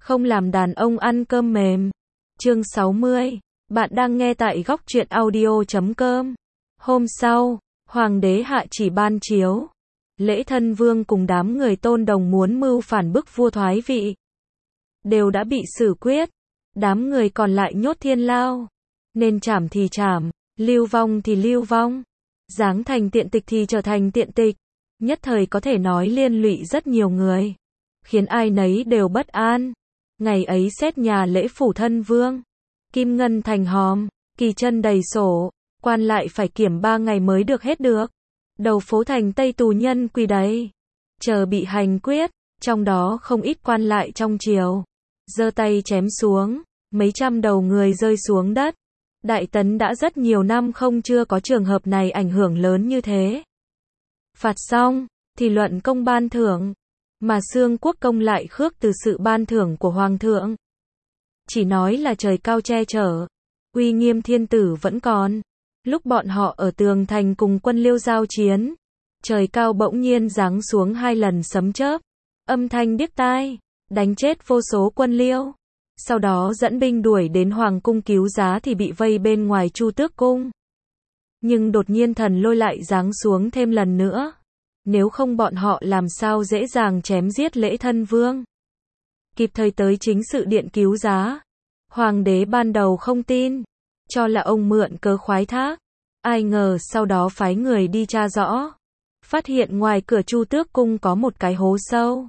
Không làm đàn ông ăn cơm mềm. Chương 60. Bạn đang nghe tại góc truyện audio.com. Hôm sau, hoàng đế hạ chỉ ban chiếu. Lễ thân vương cùng đám người Tôn Đồng muốn mưu phản bức vua thoái vị, đều đã bị xử quyết. Đám người còn lại nhốt thiên lao. Nên trảm thì trảm, lưu vong thì lưu vong. Giáng thành tiện tịch thì trở thành tiện tịch. Nhất thời có thể nói liên lụy rất nhiều người, khiến ai nấy đều bất an. Ngày ấy xét nhà lễ phủ thân vương, kim ngân thành hòm, kỳ chân đầy sổ, quan lại phải kiểm 3 ngày mới được hết được. Đầu phố thành Tây tù nhân quỳ đầy, chờ bị hành quyết, trong đó không ít quan lại trong triều, giơ tay chém xuống, mấy trăm đầu người rơi xuống đất. Đại Tấn đã rất nhiều năm không chưa có trường hợp này ảnh hưởng lớn như thế. Phạt xong, thì luận công ban thưởng, mà Xương Quốc công lại khước từ sự ban thưởng của Hoàng thượng. Chỉ nói là trời cao che chở, uy nghiêm thiên tử vẫn còn. Lúc bọn họ ở tường thành cùng quân Liêu giao chiến, trời cao bỗng nhiên giáng xuống 2 lần sấm chớp, âm thanh điếc tai, đánh chết vô số quân Liêu. Sau đó dẫn binh đuổi đến Hoàng cung cứu giá thì bị vây bên ngoài Chu Tước cung. Nhưng đột nhiên thần lôi lại giáng xuống thêm lần nữa. Nếu không bọn họ làm sao dễ dàng chém giết lễ thân vương. Kịp thời tới chính sự điện cứu giá. Hoàng đế ban đầu không tin, cho là ông mượn cớ khoái thác. Ai ngờ sau đó phái người đi tra rõ, phát hiện ngoài cửa Chu Tước cung có một cái hố sâu.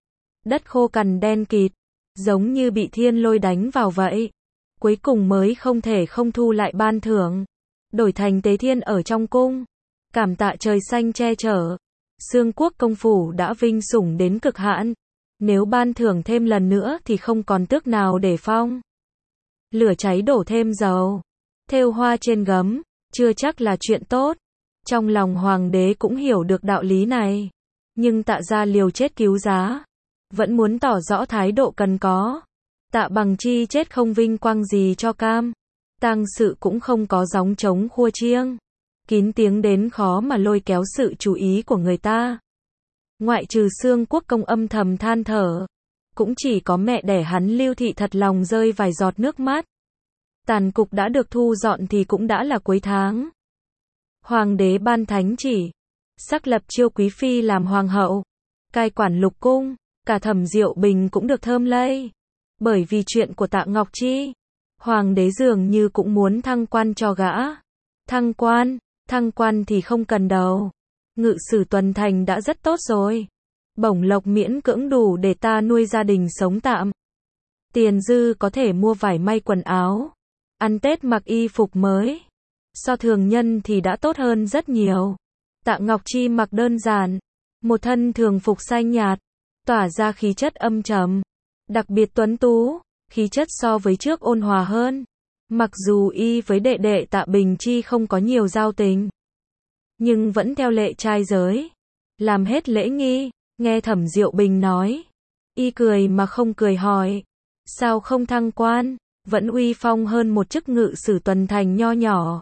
Đất khô cằn đen kịt, giống như bị thiên lôi đánh vào vậy. Cuối cùng mới không thể không thu lại ban thưởng, đổi thành tế thiên ở trong cung. Cảm tạ trời xanh che chở, Xương Quốc công phủ đã vinh sủng đến cực hạn. Nếu ban thưởng thêm lần nữa thì không còn tước nào để phong. Lửa cháy đổ thêm dầu, thêu hoa trên gấm, chưa chắc là chuyện tốt. Trong lòng hoàng đế cũng hiểu được đạo lý này, nhưng Tạ ra liều chết cứu giá, vẫn muốn tỏ rõ thái độ cần có. Tạ Bằng Chi chết không vinh quang gì cho cam, tang sự cũng không có gióng trống khua chiêng, kín tiếng đến khó mà lôi kéo sự chú ý của người ta. Ngoại trừ Xương Quốc công âm thầm than thở, cũng chỉ có mẹ đẻ hắn Lưu Thị thật lòng rơi vài giọt nước mắt. Tàn cục đã được thu dọn thì cũng đã là cuối tháng. Hoàng đế ban thánh chỉ, sắc lập Chiêu Quý Phi làm hoàng hậu, cai quản lục cung, cả Thẩm Diệu Bình cũng được thơm lây. Bởi vì chuyện của Tạ Ngọc Chi, hoàng đế dường như cũng muốn thăng quan cho gã. Thăng quan thì không cần đâu. Ngự sử tuần thành đã rất tốt rồi. Bổng lộc miễn cưỡng đủ để ta nuôi gia đình sống tạm. Tiền dư có thể mua vải may quần áo, ăn Tết mặc y phục mới. So thường nhân thì đã tốt hơn rất nhiều. Tạ Ngọc Chi mặc đơn giản, một thân thường phục xanh nhạt, tỏa ra khí chất âm trầm, đặc biệt tuấn tú, khí chất so với trước ôn hòa hơn. Mặc dù y với đệ đệ Tạ Bình Chi không có nhiều giao tình, nhưng vẫn theo lệ trai giới, làm hết lễ nghi. Nghe Thẩm Diệu Bình nói, y cười mà không cười hỏi, sao không thăng quan, vẫn uy phong hơn một chức ngự sử tuần thành nho nhỏ.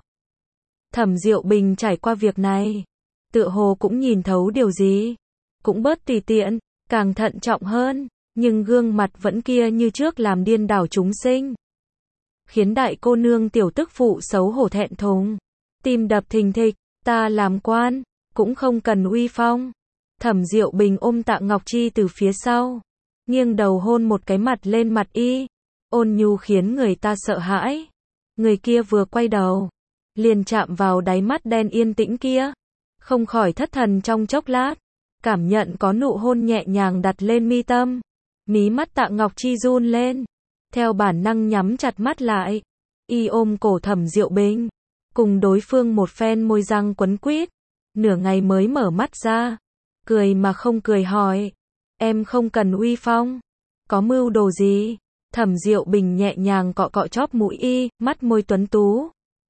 Thẩm Diệu Bình trải qua việc này, tựa hồ cũng nhìn thấu điều gì, cũng bớt tùy tiện, càng thận trọng hơn, nhưng gương mặt vẫn kia như trước làm điên đảo chúng sinh, khiến đại cô nương tiểu tức phụ xấu hổ thẹn thùng, tim đập thình thịch. Ta làm quan, cũng không cần uy phong. Thẩm Diệu Bình ôm Tạ Ngọc Chi từ phía sau, nghiêng đầu hôn một cái mặt lên mặt y, ôn nhu khiến người ta sợ hãi. Người kia vừa quay đầu, liền chạm vào đáy mắt đen yên tĩnh kia, không khỏi thất thần trong chốc lát, cảm nhận có nụ hôn nhẹ nhàng đặt lên mi tâm. Mí mắt Tạ Ngọc Chi run lên, theo bản năng nhắm chặt mắt lại. Y ôm cổ Thẩm Diệu Bình, cùng đối phương một phen môi răng quấn quýt, nửa ngày mới mở mắt ra, cười mà không cười hỏi, em không cần uy phong, có mưu đồ gì? Thẩm Diệu Bình nhẹ nhàng cọ cọ chóp mũi y, mắt môi tuấn tú,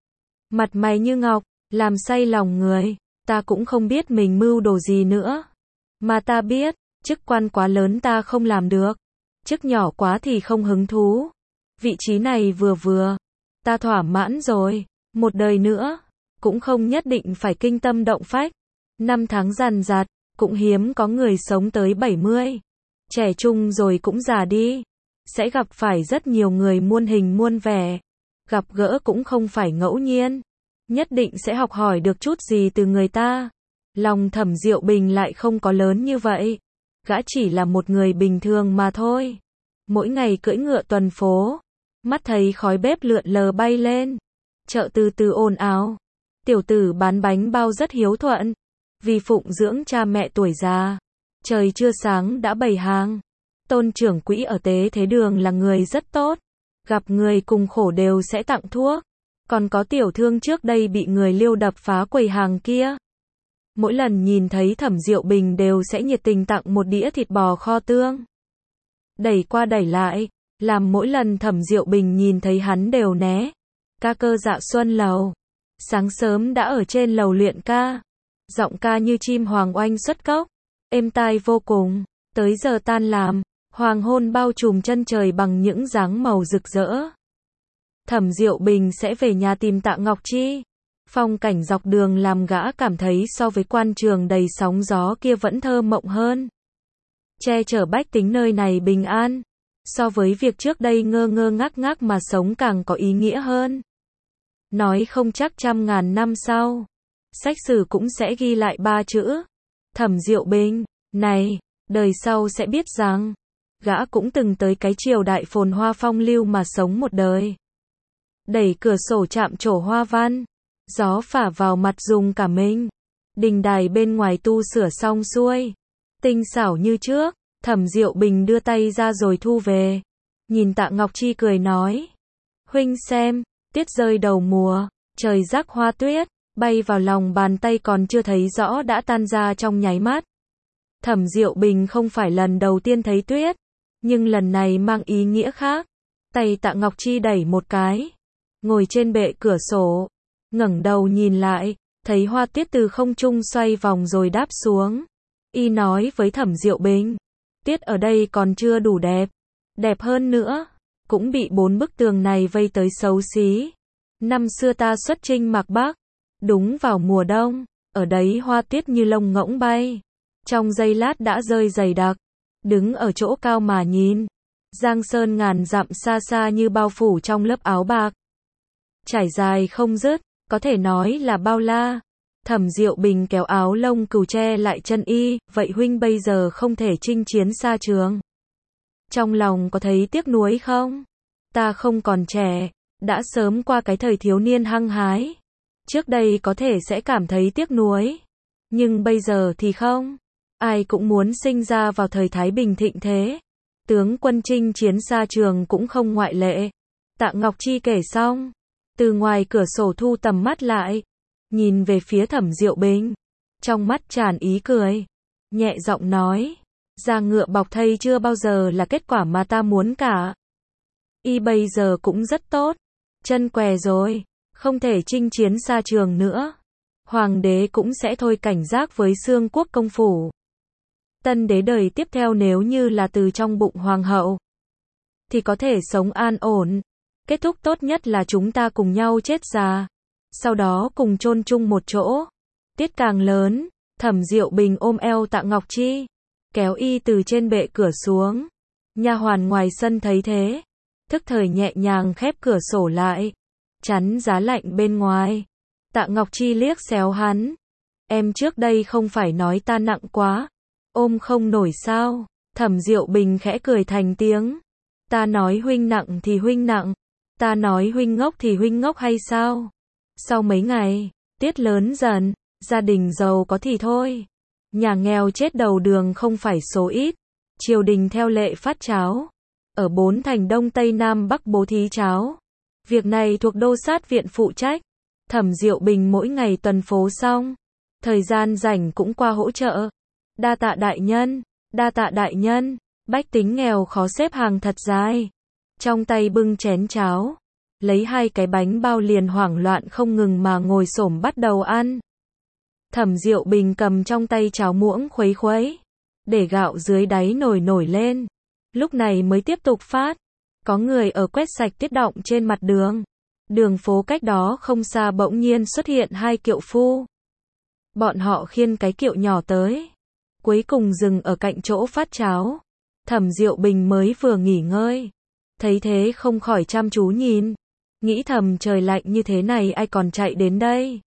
mặt mày như ngọc, làm say lòng người. Ta cũng không biết mình mưu đồ gì nữa, mà ta biết, chức quan quá lớn ta không làm được, chức nhỏ quá thì không hứng thú, vị trí này vừa vừa, ta thỏa mãn rồi. Một đời nữa, cũng không nhất định phải kinh tâm động phách. 5 tháng dằn dặt, cũng hiếm có người sống tới 70. Trẻ trung rồi cũng già đi. sẽ gặp phải rất nhiều người muôn hình muôn vẻ. Gặp gỡ cũng không phải ngẫu nhiên. Nhất định sẽ học hỏi được chút gì từ người ta. Lòng Thẩm Diệu Bình lại không có lớn như vậy. Gã chỉ là một người bình thường mà thôi. Mỗi ngày cưỡi ngựa tuần phố. Mắt thấy khói bếp lượn lờ bay lên. Chợ từ từ ồn ào. Tiểu tử bán bánh bao rất hiếu thuận. Vì phụng dưỡng cha mẹ tuổi già. Trời chưa sáng đã bày hàng. Tôn trưởng quỹ ở Tế Thế Đường là người rất tốt. Gặp người cùng khổ đều sẽ tặng thuốc. Còn có tiểu thương trước đây bị người liêu đập phá quầy hàng kia. Mỗi lần nhìn thấy Thẩm Diệu Bình đều sẽ nhiệt tình tặng một đĩa thịt bò kho tương. Đẩy qua đẩy lại, làm mỗi lần Thẩm Diệu Bình nhìn thấy hắn đều né. Ca cơ Dạ Xuân lầu. Sáng sớm đã ở trên lầu luyện ca. Giọng ca như chim hoàng oanh xuất cốc. Êm tai vô cùng. Tới giờ tan làm, hoàng hôn bao trùm chân trời bằng những dáng màu rực rỡ. Thẩm Diệu Bình sẽ về nhà tìm Tạ Ngọc Chi. Phong cảnh dọc đường làm gã cảm thấy so với quan trường đầy sóng gió kia vẫn thơ mộng hơn. Che chở bách tính nơi này bình an. So với việc trước đây ngơ ngơ ngác ngác mà sống càng có ý nghĩa hơn. Nói không chắc trăm ngàn năm sau, sách sử cũng sẽ ghi lại 3 chữ. Thẩm Diệu Bình, này, đời sau sẽ biết rằng, gã cũng từng tới cái triều đại phồn hoa phong lưu mà sống một đời. Đẩy cửa sổ chạm trổ hoa văn. Gió phả vào mặt rung cả mình. Đình đài bên ngoài tu sửa xong xuôi. Tinh xảo như trước. Thẩm Diệu Bình đưa tay ra rồi thu về. Nhìn Tạ Ngọc Chi cười nói. Huynh xem, tuyết rơi đầu mùa. Trời rắc hoa tuyết. Bay vào lòng bàn tay còn chưa thấy rõ đã tan ra trong nháy mắt. Thẩm Diệu Bình không phải lần đầu tiên thấy tuyết. Nhưng lần này mang ý nghĩa khác. Tay Tạ Ngọc Chi đẩy một cái. Ngồi trên bệ cửa sổ. Ngẩng đầu nhìn lại, thấy hoa tuyết từ không trung xoay vòng rồi đáp xuống. Y nói với Thẩm Diệu Bình, tuyết ở đây còn chưa đủ đẹp, đẹp hơn nữa, cũng bị 4 bức tường này vây tới xấu xí. Năm xưa ta xuất chinh Mạc Bắc, đúng vào mùa đông, ở đấy hoa tuyết như lông ngỗng bay, trong giây lát đã rơi dày đặc, đứng ở chỗ cao mà nhìn, giang sơn ngàn dặm xa xa như bao phủ trong lớp áo bạc. Trải dài không dứt. Có thể nói là bao la. Thẩm Diệu Bình kéo áo lông cừu che lại chân y, vậy huynh bây giờ không thể chinh chiến xa trường. Trong lòng có thấy tiếc nuối không? Ta không còn trẻ, đã sớm qua cái thời thiếu niên hăng hái. Trước đây có thể sẽ cảm thấy tiếc nuối, nhưng bây giờ thì không. Ai cũng muốn sinh ra vào thời Thái Bình thịnh thế. Tướng quân chinh chiến xa trường cũng không ngoại lệ. Tạ Ngọc Chi kể xong. Từ ngoài cửa sổ thu tầm mắt lại, nhìn về phía Thẩm Diệu Bình, trong mắt tràn ý cười, nhẹ giọng nói, da ngựa bọc thây chưa bao giờ là kết quả mà ta muốn cả. Y bây giờ cũng rất tốt, chân què rồi, không thể chinh chiến xa trường nữa. Hoàng đế cũng sẽ thôi cảnh giác với Xương Quốc công phủ. Tân đế đời tiếp theo nếu như là từ trong bụng hoàng hậu, thì có thể sống an ổn. Kết thúc tốt nhất là chúng ta cùng nhau chết già. Sau đó cùng chôn chung một chỗ. Tiết càng lớn, Thẩm Diệu Bình ôm eo Tạ Ngọc Chi. Kéo y từ trên bệ cửa xuống. Nha hoàn ngoài sân thấy thế. Thức thời nhẹ nhàng khép cửa sổ lại. Chắn giá lạnh bên ngoài. Tạ Ngọc Chi liếc xéo hắn. Em trước đây không phải nói ta nặng quá. Ôm không nổi sao? Thẩm Diệu Bình khẽ cười thành tiếng. Ta nói huynh nặng thì huynh nặng. Ta nói huynh ngốc thì huynh ngốc hay sao? Sau mấy ngày, tiết lớn dần, gia đình giàu có thì thôi. Nhà nghèo chết đầu đường không phải số ít. Triều đình theo lệ phát cháo. Ở 4 thành Đông Tây Nam Bắc bố thí cháo. Việc này thuộc đô sát viện phụ trách. Thẩm Diệu Bình mỗi ngày tuần phố xong. Thời gian rảnh cũng qua hỗ trợ. Đa tạ đại nhân, đa tạ đại nhân. Bách tính nghèo khó xếp hàng thật dài. Trong tay bưng chén cháo, lấy 2 cái bánh bao liền hoảng loạn không ngừng mà ngồi xổm bắt đầu ăn. Thẩm Diệu Bình cầm trong tay cháo muỗng khuấy khuấy, để gạo dưới đáy nồi nổi lên. Lúc này mới tiếp tục phát. Có người ở quét sạch tiết đọng trên mặt đường. Đường phố cách đó không xa bỗng nhiên xuất hiện 2 kiệu phu. Bọn họ khiêng cái kiệu nhỏ tới. Cuối cùng dừng ở cạnh chỗ phát cháo. Thẩm Diệu Bình mới vừa nghỉ ngơi. thấy thế không khỏi chăm chú nhìn, nghĩ thầm trời lạnh như thế này ai còn chạy đến đây.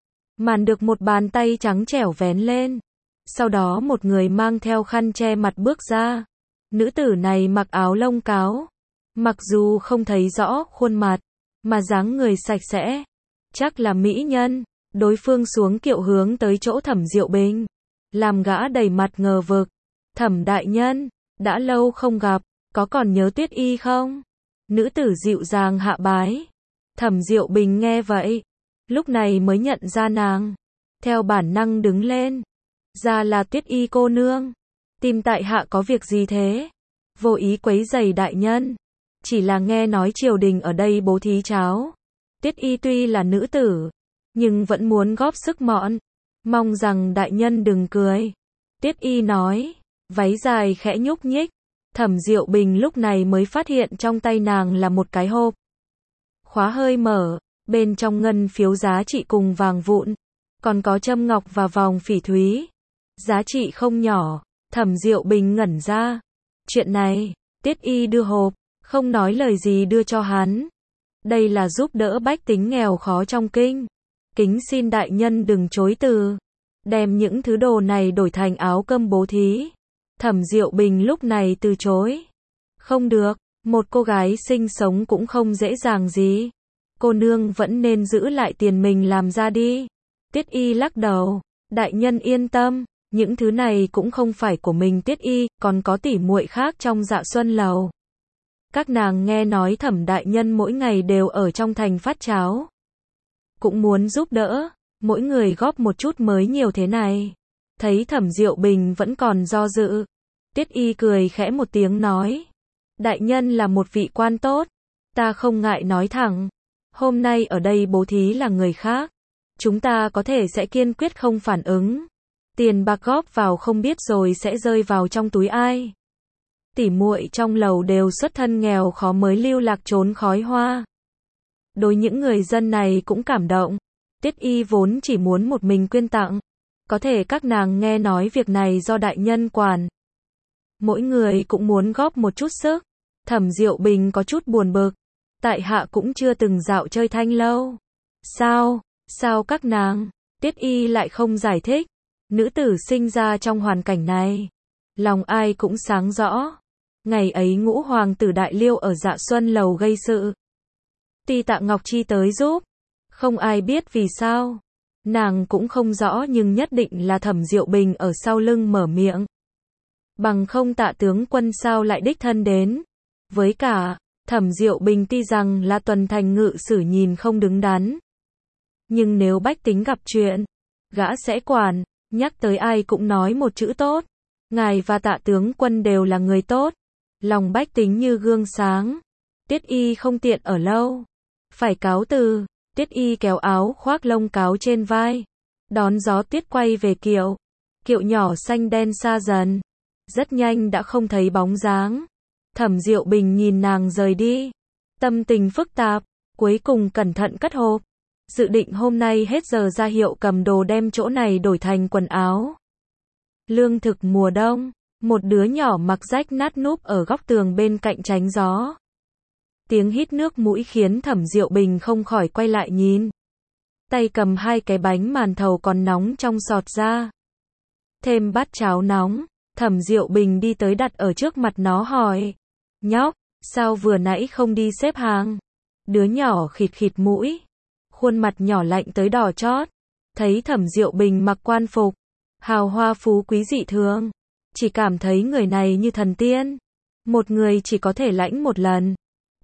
Màn được một bàn tay trắng trẻo vén lên, sau đó một người mang theo khăn che mặt bước ra. Nữ tử này mặc áo lông cáo, mặc dù không thấy rõ khuôn mặt, mà dáng người sạch sẽ, chắc là mỹ nhân. Đối phương xuống kiệu hướng tới chỗ Thẩm Diệu Bình, làm gã đầy mặt ngờ vực. Thẩm đại nhân, đã lâu không gặp, có còn nhớ Tuyết Y không? Nữ tử dịu dàng hạ bái. Thẩm Diệu Bình nghe vậy, lúc này mới nhận ra nàng, theo bản năng đứng lên. Ra là Tuyết Y cô nương, tìm tại hạ có việc gì thế? Vô ý quấy rầy đại nhân, chỉ là nghe nói triều đình ở đây bố thí cháo. Tuyết Y tuy là nữ tử, nhưng vẫn muốn góp sức mọn, mong rằng đại nhân đừng cười. Tuyết Y nói, váy dài khẽ nhúc nhích. Thẩm Diệu Bình lúc này mới phát hiện trong tay nàng là một cái hộp. Khóa hơi mở, bên trong ngân phiếu giá trị cùng vàng vụn, còn có châm ngọc và vòng phỉ thúy. Giá trị không nhỏ. Thẩm Diệu Bình ngẩn ra. Chuyện này, Tuyết Y đưa hộp, không nói lời gì đưa cho hắn. Đây là giúp đỡ bách tính nghèo khó trong kinh. Kính xin đại nhân đừng chối từ. Đem những thứ đồ này đổi thành áo cơm bố thí. Thẩm Diệu Bình lúc này từ chối. Không được, một cô gái sinh sống cũng không dễ dàng gì. Cô nương vẫn nên giữ lại tiền mình làm ra đi. Tuyết Y lắc đầu. Đại nhân yên tâm, những thứ này cũng không phải của mình Tuyết Y, còn có tỷ muội khác trong Dạ Xuân lầu. Các nàng nghe nói Thẩm đại nhân mỗi ngày đều ở trong thành phát cháo. Cũng muốn giúp đỡ, mỗi người góp một chút mới nhiều thế này. Thấy Thẩm Diệu Bình vẫn còn do dự, Tuyết Y cười khẽ một tiếng nói. Đại nhân là một vị quan tốt, ta không ngại nói thẳng. Hôm nay ở đây bố thí là người khác, chúng ta có thể sẽ kiên quyết không phản ứng. Tiền bạc góp vào không biết rồi sẽ rơi vào trong túi ai. Tỷ muội trong lầu đều xuất thân nghèo khó mới lưu lạc trốn khói hoa. Đối những người dân này cũng cảm động. Tuyết Y vốn chỉ muốn một mình quyên tặng, có thể các nàng nghe nói việc này do đại nhân quản. Mỗi người cũng muốn góp một chút sức. Thẩm Diệu Bình có chút buồn bực. Tại hạ cũng chưa từng dạo chơi Thanh lâu. Sao các nàng? Tuyết Y lại không giải thích. Nữ tử sinh ra trong hoàn cảnh này, lòng ai cũng sáng rõ. Ngày ấy Ngũ hoàng tử Đại Liêu ở Dạ Xuân lầu gây sự. Tuy Tạ Ngọc Chi tới giúp, không ai biết vì sao. Nàng cũng không rõ nhưng nhất định là Thẩm Diệu Bình ở sau lưng mở miệng. Bằng không Tạ tướng quân sao lại đích thân đến. Với cả, Thẩm Diệu Bình tuy rằng là tuần thành ngự sử nhìn không đứng đắn, nhưng nếu bách tính gặp chuyện, gã sẽ quản. Nhắc tới ai cũng nói một chữ tốt. Ngài và Tạ tướng quân đều là người tốt. Lòng bách tính như gương sáng. Tuyết Y không tiện ở lâu, phải cáo từ. Tuyết Y kéo áo khoác lông cáo trên vai, đón gió tuyết quay về kiệu. Kiệu nhỏ xanh đen xa dần, rất nhanh đã không thấy bóng dáng. Thẩm Diệu Bình nhìn nàng rời đi, tâm tình phức tạp, cuối cùng cẩn thận cất hộp. Dự định hôm nay hết giờ ra hiệu cầm đồ đem chỗ này đổi thành quần áo. Lương thực mùa đông, một đứa nhỏ mặc rách nát núp ở góc tường bên cạnh tránh gió. Tiếng hít nước mũi khiến Thẩm Diệu Bình không khỏi quay lại nhìn. Tay cầm hai cái bánh màn thầu còn nóng trong sọt ra. Thêm bát cháo nóng, Thẩm Diệu Bình đi tới đặt ở trước mặt nó hỏi. Nhóc, sao vừa nãy không đi xếp hàng? Đứa nhỏ khịt khịt mũi, khuôn mặt nhỏ lạnh tới đỏ chót. Thấy Thẩm Diệu Bình mặc quan phục, hào hoa phú quý dị thường, chỉ cảm thấy người này như thần tiên. Một người chỉ có thể lãnh một lần.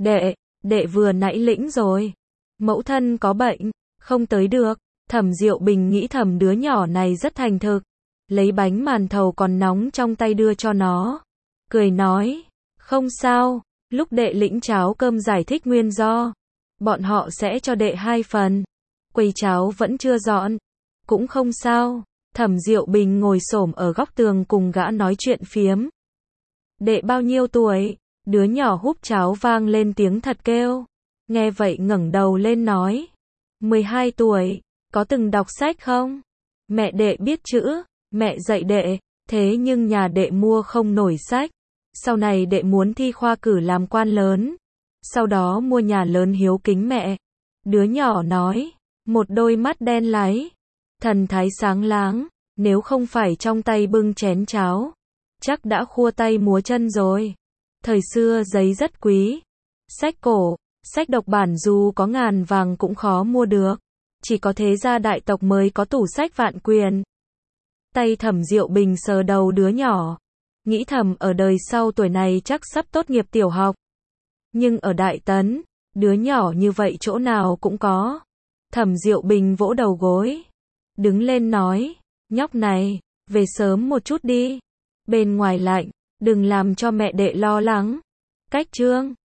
Đệ vừa nãy lĩnh rồi. Mẫu thân có bệnh, không tới được. Thẩm Diệu Bình nghĩ thầm đứa nhỏ này rất thành thực. Lấy bánh màn thầu còn nóng trong tay đưa cho nó. Cười nói, không sao, lúc đệ lĩnh cháo cơm giải thích nguyên do. Bọn họ sẽ cho đệ 2 phần. Quầy cháo vẫn chưa dọn. Cũng không sao. Thẩm Diệu Bình ngồi xổm ở góc tường cùng gã nói chuyện phiếm. Đệ bao nhiêu tuổi? Đứa nhỏ húp cháo vang lên tiếng thật kêu. Nghe vậy ngẩng đầu lên nói. 12 tuổi. Có từng đọc sách không? Mẹ đệ biết chữ. Mẹ dạy đệ. Thế nhưng nhà đệ mua không nổi sách. Sau này đệ muốn thi khoa cử làm quan lớn, sau đó mua nhà lớn hiếu kính mẹ. Đứa nhỏ nói, một đôi mắt đen láy, thần thái sáng láng, nếu không phải trong tay bưng chén cháo, chắc đã khua tay múa chân rồi. Thời xưa giấy rất quý, sách cổ, sách độc bản dù có ngàn vàng cũng khó mua được, chỉ có thế gia đại tộc mới có tủ sách vạn quyền. Tay Thẩm Diệu Bình sờ đầu đứa nhỏ, nghĩ thầm ở đời sau tuổi này chắc sắp tốt nghiệp tiểu học. Nhưng ở Đại Tấn, đứa nhỏ như vậy chỗ nào cũng có. Thẩm Diệu Bình vỗ đầu gối, đứng lên nói, nhóc này, về sớm một chút đi. Bên ngoài lạnh, đừng làm cho mẹ đệ lo lắng. Cách chương